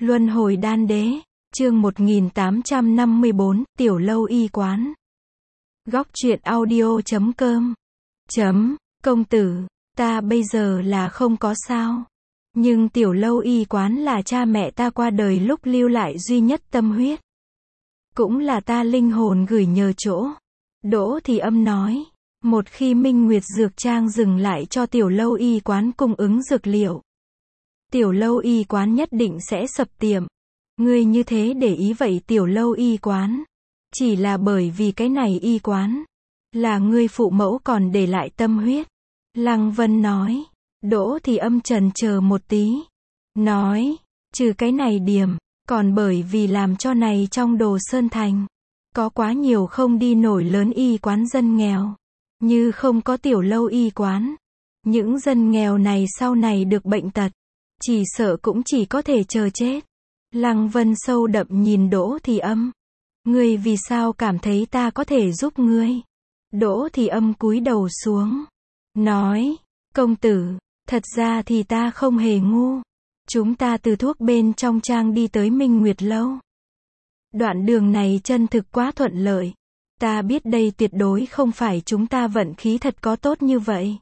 Luân hồi đan đế, chương 1854, Tiểu lâu y quán. Góc truyện audio.com. Công tử, ta bây giờ là không có sao. Nhưng tiểu lâu y quán là cha mẹ ta qua đời lúc lưu lại duy nhất tâm huyết. Cũng là ta linh hồn gửi nhờ chỗ. Đỗ Thì Âm nói, một khi Minh Nguyệt Dược Trang dừng lại cho tiểu lâu y quán cung ứng dược liệu, tiểu lâu y quán nhất định sẽ sập tiệm. Ngươi như thế để ý vậy tiểu lâu y quán, chỉ là bởi vì cái này y quán là ngươi phụ mẫu còn để lại tâm huyết. Lăng Vân nói. Đỗ Thì Âm chần chờ một tí, nói, trừ cái này điểm, còn bởi vì làm cho này trong Đồ Sơn Thành, có quá nhiều không đi nổi lớn y quán dân nghèo. Như không có tiểu lâu y quán, những dân nghèo này sau này được bệnh tật, chỉ sợ cũng chỉ có thể chờ chết. Lăng Vân sâu đậm nhìn Đỗ Thì Âm. Ngươi vì sao cảm thấy ta có thể giúp ngươi? Đỗ Thì Âm cúi đầu xuống, nói, công tử, thật ra thì ta không hề ngu. Chúng ta từ thuốc bên trong trang đi tới Minh Nguyệt Lâu. Đoạn đường này chân thực quá thuận lợi. Ta biết đây tuyệt đối không phải chúng ta vận khí thật có tốt như vậy.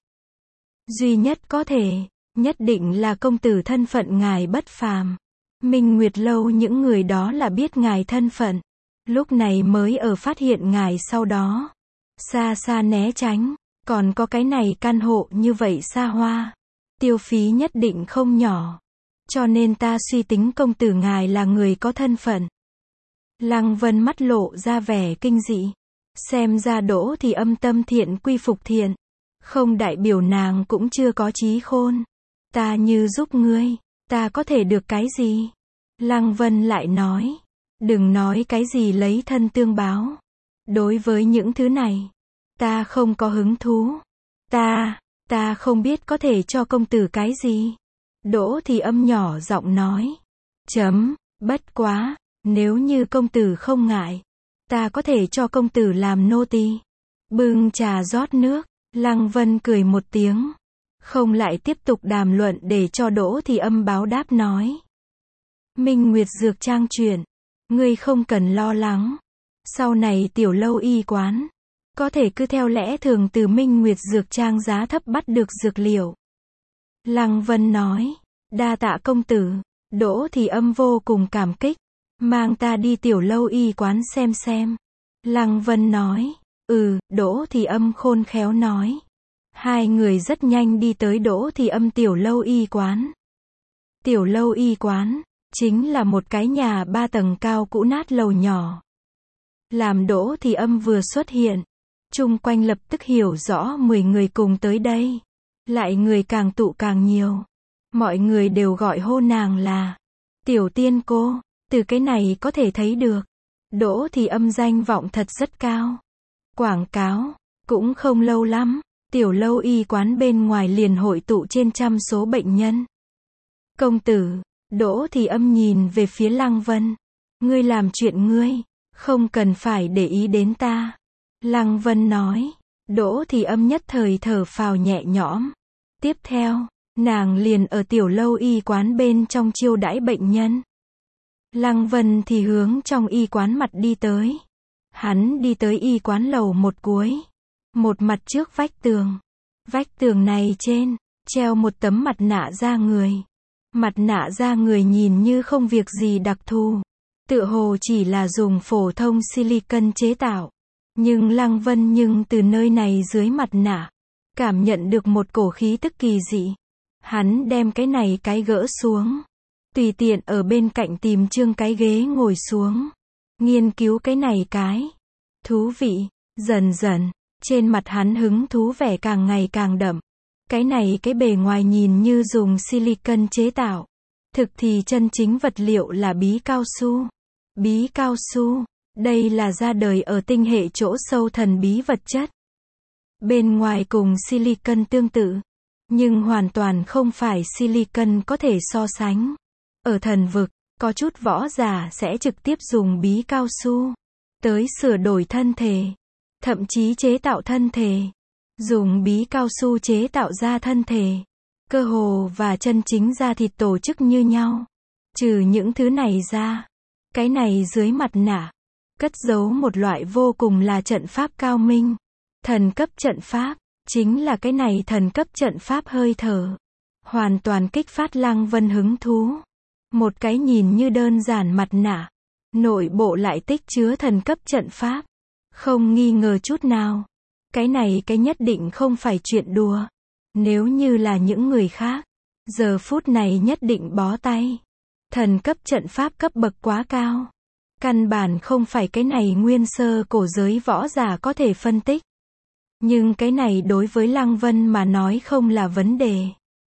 Duy nhất có thể, nhất định là công tử thân phận ngài bất phàm. Minh Nguyệt Lâu những người đó là biết ngài thân phận, lúc này mới ở phát hiện ngài sau đó xa xa né tránh. Còn có cái này căn hộ như vậy xa hoa, tiêu phí nhất định không nhỏ. Cho nên ta suy tính công tử ngài là người có thân phận. Lăng Vân mắt lộ ra vẻ kinh dị. Xem ra Đỗ Thì Âm tâm thiện quy phục thiện, không đại biểu nàng cũng chưa có trí khôn. Ta như giúp ngươi, ta có thể được cái gì? Lăng Vân lại nói, đừng nói cái gì lấy thân tương báo. Đối với những thứ này, ta không có hứng thú. Ta không biết có thể cho công tử cái gì. Đỗ Thì Âm nhỏ giọng nói. Bất quá, nếu như công tử không ngại, ta có thể cho công tử làm nô tỳ. Bưng trà rót nước, Lăng Vân cười một tiếng, không lại tiếp tục đàm luận để cho Đỗ Thì Âm báo đáp nói. Minh Nguyệt Dược Trang chuyện, ngươi không cần lo lắng. Sau này tiểu lâu y quán, có thể cứ theo lẽ thường từ Minh Nguyệt Dược Trang giá thấp bắt được dược liệu. Lăng Vân nói, đa tạ công tử. Đỗ Thì Âm vô cùng cảm kích, mang ta đi tiểu lâu y quán xem. Lăng Vân nói, Đỗ Thì Âm khôn khéo nói. Hai người rất nhanh đi tới Đỗ Thì Âm tiểu lâu y quán. Tiểu lâu y quán, chính là một cái nhà 3 tầng cao cũ nát lầu nhỏ. Làm Đỗ Thì Âm vừa xuất hiện, chung quanh lập tức hiểu rõ 10 người cùng tới đây. Lại người càng tụ càng nhiều. Mọi người đều gọi hô nàng là Tiểu Tiên Cô. Từ cái này có thể thấy được, Đỗ Thì Âm danh vọng thật rất cao. Quảng cáo, cũng không lâu lắm, tiểu lâu y quán bên ngoài liền hội tụ trên trăm số bệnh nhân. Công tử, Đỗ Thì Âm nhìn về phía Lăng Vân. Ngươi làm chuyện ngươi, không cần phải để ý đến ta. Lăng Vân nói. Đỗ Thì Âm nhất thời thở phào nhẹ nhõm. Tiếp theo, nàng liền ở tiểu lâu y quán bên trong chiêu đãi bệnh nhân. Lăng Vân thì hướng trong y quán mặt đi tới. Hắn đi tới y quán lầu một cuối, một mặt trước vách tường. Vách tường này trên, treo một tấm mặt nạ da người. Mặt nạ da người nhìn như không việc gì đặc thù, tựa hồ chỉ là dùng phổ thông silicon chế tạo. Nhưng Lăng Vân từ nơi này dưới mặt nạ, cảm nhận được một cổ khí tức kỳ dị. Hắn đem cái này cái gỡ xuống, tùy tiện ở bên cạnh tìm trương cái ghế ngồi xuống, nghiên cứu cái này cái. Thú vị, dần dần, trên mặt hắn hứng thú vẻ càng ngày càng đậm. Cái này cái bề ngoài nhìn như dùng silicon chế tạo, thực thì chân chính vật liệu là bí cao su. Bí cao su, đây là ra đời ở tinh hệ chỗ sâu thần bí vật chất. Bên ngoài cùng silicon tương tự, nhưng hoàn toàn không phải silicon có thể so sánh. Ở thần vực, có chút võ giả sẽ trực tiếp dùng bí cao su tới sửa đổi thân thể, thậm chí chế tạo thân thể. Dùng bí cao su chế tạo ra thân thể, cơ hồ và chân chính da thịt tổ chức như nhau. Trừ những thứ này ra, cái này dưới mặt nạ, cất giấu một loại vô cùng là trận pháp cao minh. Thần cấp trận pháp, chính là cái này thần cấp trận pháp hơi thở. Hoàn toàn kích phát Lăng Vân hứng thú. Một cái nhìn như đơn giản mặt nạ, nội bộ lại tích chứa thần cấp trận pháp. Không nghi ngờ chút nào. Cái này cái nhất định không phải chuyện đùa. Nếu như là những người khác, giờ phút này nhất định bó tay. Thần cấp trận pháp cấp bậc quá cao. Căn bản không phải cái này nguyên sơ cổ giới võ giả có thể phân tích. Nhưng cái này đối với Lăng Vân mà nói không là vấn đề.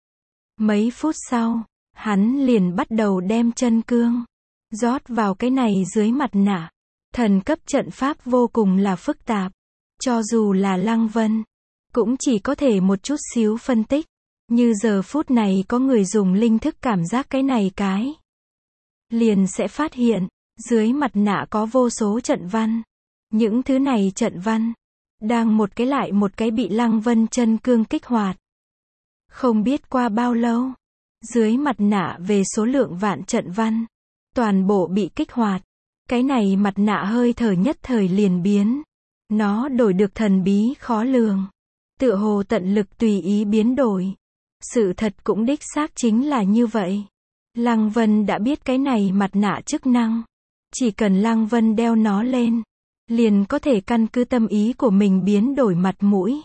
Mấy phút sau, hắn liền bắt đầu đem chân cương rót vào cái này dưới mặt nạ. Thần cấp trận pháp vô cùng là phức tạp. Cho dù là Lăng Vân, cũng chỉ có thể một chút xíu phân tích. Như giờ phút này có người dùng linh thức cảm giác cái này cái, liền sẽ phát hiện, dưới mặt nạ có vô số trận văn. Những thứ này trận văn, đang một cái lại một cái bị Lăng Vân chân cương kích hoạt. Không biết qua bao lâu, dưới mặt nạ về số lượng vạn trận văn, toàn bộ bị kích hoạt. Cái này mặt nạ hơi thở nhất thời liền biến. Nó đổi được thần bí khó lường. Tựa hồ tận lực tùy ý biến đổi. Sự thật cũng đích xác chính là như vậy. Lăng Vân đã biết cái này mặt nạ chức năng. Chỉ cần Lăng Vân đeo nó lên, liền có thể căn cứ tâm ý của mình biến đổi mặt mũi.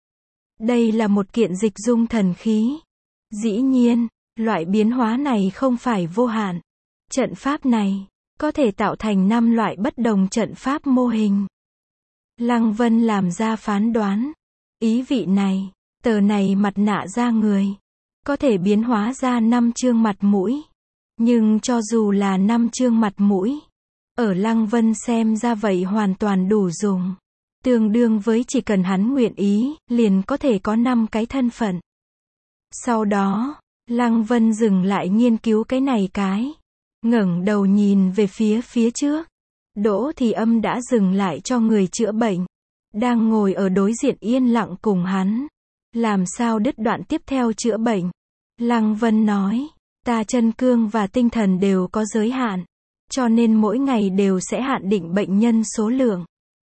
Đây là một kiện dịch dung thần khí. Dĩ nhiên, loại biến hóa này không phải vô hạn. Trận pháp này, có thể tạo thành 5 loại bất đồng trận pháp mô hình. Lăng Vân làm ra phán đoán. Ý vị này, tờ này mặt nạ da người, có thể biến hóa ra 5 chương mặt mũi. Nhưng cho dù là 5 chương mặt mũi, ở Lăng Vân xem ra vậy hoàn toàn đủ dùng. Tương đương với chỉ cần hắn nguyện ý, liền có thể có 5 cái thân phận. Sau đó, Lăng Vân dừng lại nghiên cứu cái này cái. Ngẩng đầu nhìn về phía trước. Đỗ Thì Âm đã dừng lại cho người chữa bệnh. Đang ngồi ở đối diện yên lặng cùng hắn. Làm sao đứt đoạn tiếp theo chữa bệnh. Lăng Vân nói, ta chân cương và tinh thần đều có giới hạn. Cho nên mỗi ngày đều sẽ hạn định bệnh nhân số lượng.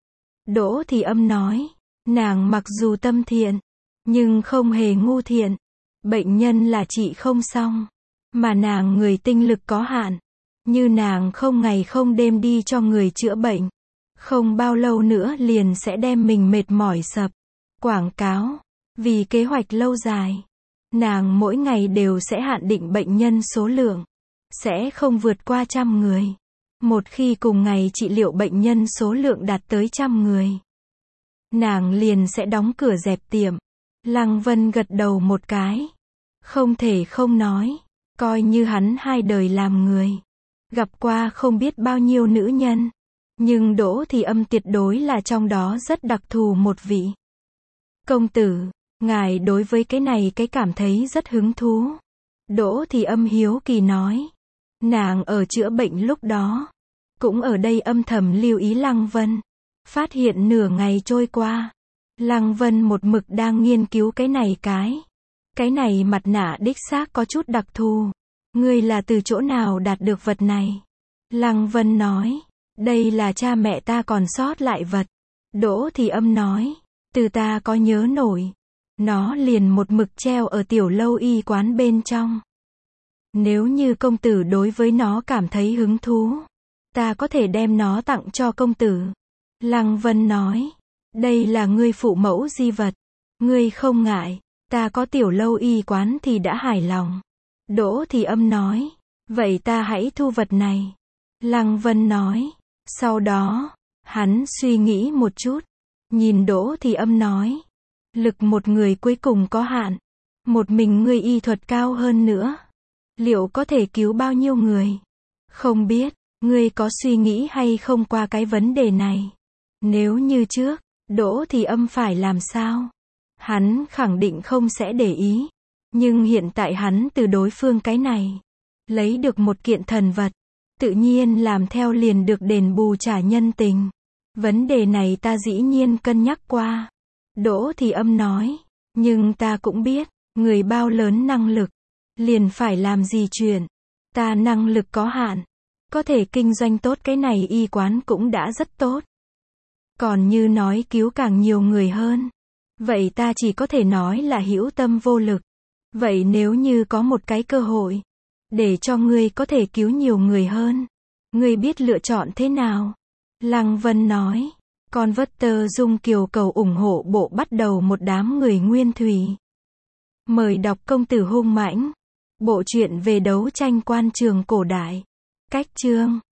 Đỗ Thì Âm nói, nàng mặc dù tâm thiện, nhưng không hề ngu thiện. Bệnh nhân là trị không xong. Mà nàng người tinh lực có hạn. Như nàng không ngày không đêm đi cho người chữa bệnh. Không bao lâu nữa liền sẽ đem mình mệt mỏi sập. Quảng cáo. Vì kế hoạch lâu dài. Nàng mỗi ngày đều sẽ hạn định bệnh nhân số lượng. Sẽ không vượt qua 100 người. Một khi cùng ngày trị liệu bệnh nhân số lượng đạt tới 100 người. Nàng liền sẽ đóng cửa dẹp tiệm. Lăng Vân gật đầu một cái. Không thể không nói. Coi như hắn 2 đời làm người. Gặp qua không biết bao nhiêu nữ nhân. Nhưng Đỗ Thì Âm tuyệt đối là trong đó rất đặc thù một vị. Công tử, ngài đối với cái này cái cảm thấy rất hứng thú. Đỗ Thì Âm hiếu kỳ nói. Nàng ở chữa bệnh lúc đó, cũng ở đây âm thầm lưu ý Lăng Vân. Phát hiện nửa ngày trôi qua, Lăng Vân một mực đang nghiên cứu cái này cái. Cái này mặt nạ đích xác có chút đặc thù. Ngươi là từ chỗ nào đạt được vật này? Lăng Vân nói, đây là cha mẹ ta còn sót lại vật. Đỗ Thì Âm nói, từ ta có nhớ nổi. Nó liền một mực treo ở tiểu lâu y quán bên trong. Nếu như công tử đối với nó cảm thấy hứng thú, ta có thể đem nó tặng cho công tử. Lăng Vân nói, đây là ngươi phụ mẫu di vật. Ngươi không ngại, ta có tiểu lâu y quán thì đã hài lòng. Đỗ Thì Âm nói, vậy ta hãy thu vật này. Lăng Vân nói, sau đó, hắn suy nghĩ một chút. Nhìn Đỗ Thì Âm nói, lực một người cuối cùng có hạn. Một mình ngươi y thuật cao hơn nữa. Liệu có thể cứu bao nhiêu người? Không biết, ngươi có suy nghĩ hay không qua cái vấn đề này? Nếu như trước, Đỗ Thì Âm phải làm sao? Hắn khẳng định không sẽ để ý. Nhưng hiện tại hắn từ đối phương cái này, lấy được một kiện thần vật. Tự nhiên làm theo liền được đền bù trả nhân tình. Vấn đề này ta dĩ nhiên cân nhắc qua. Đỗ Thì Âm nói, nhưng ta cũng biết, người bao lớn năng lực, liền phải làm gì chuyện. Ta năng lực có hạn. Có thể kinh doanh tốt cái này y quán cũng đã rất tốt. Còn như nói cứu càng nhiều người hơn. Vậy ta chỉ có thể nói là hữu tâm vô lực. Vậy nếu như có một cái cơ hội, để cho ngươi có thể cứu nhiều người hơn, ngươi biết lựa chọn thế nào? Lăng Vân nói. Converter Dung Kiều cầu ủng hộ bộ bắt đầu một đám người nguyên thủy. Mời đọc Công tử hung mãnh. Bộ truyện về đấu tranh quan trường cổ đại. Cách chương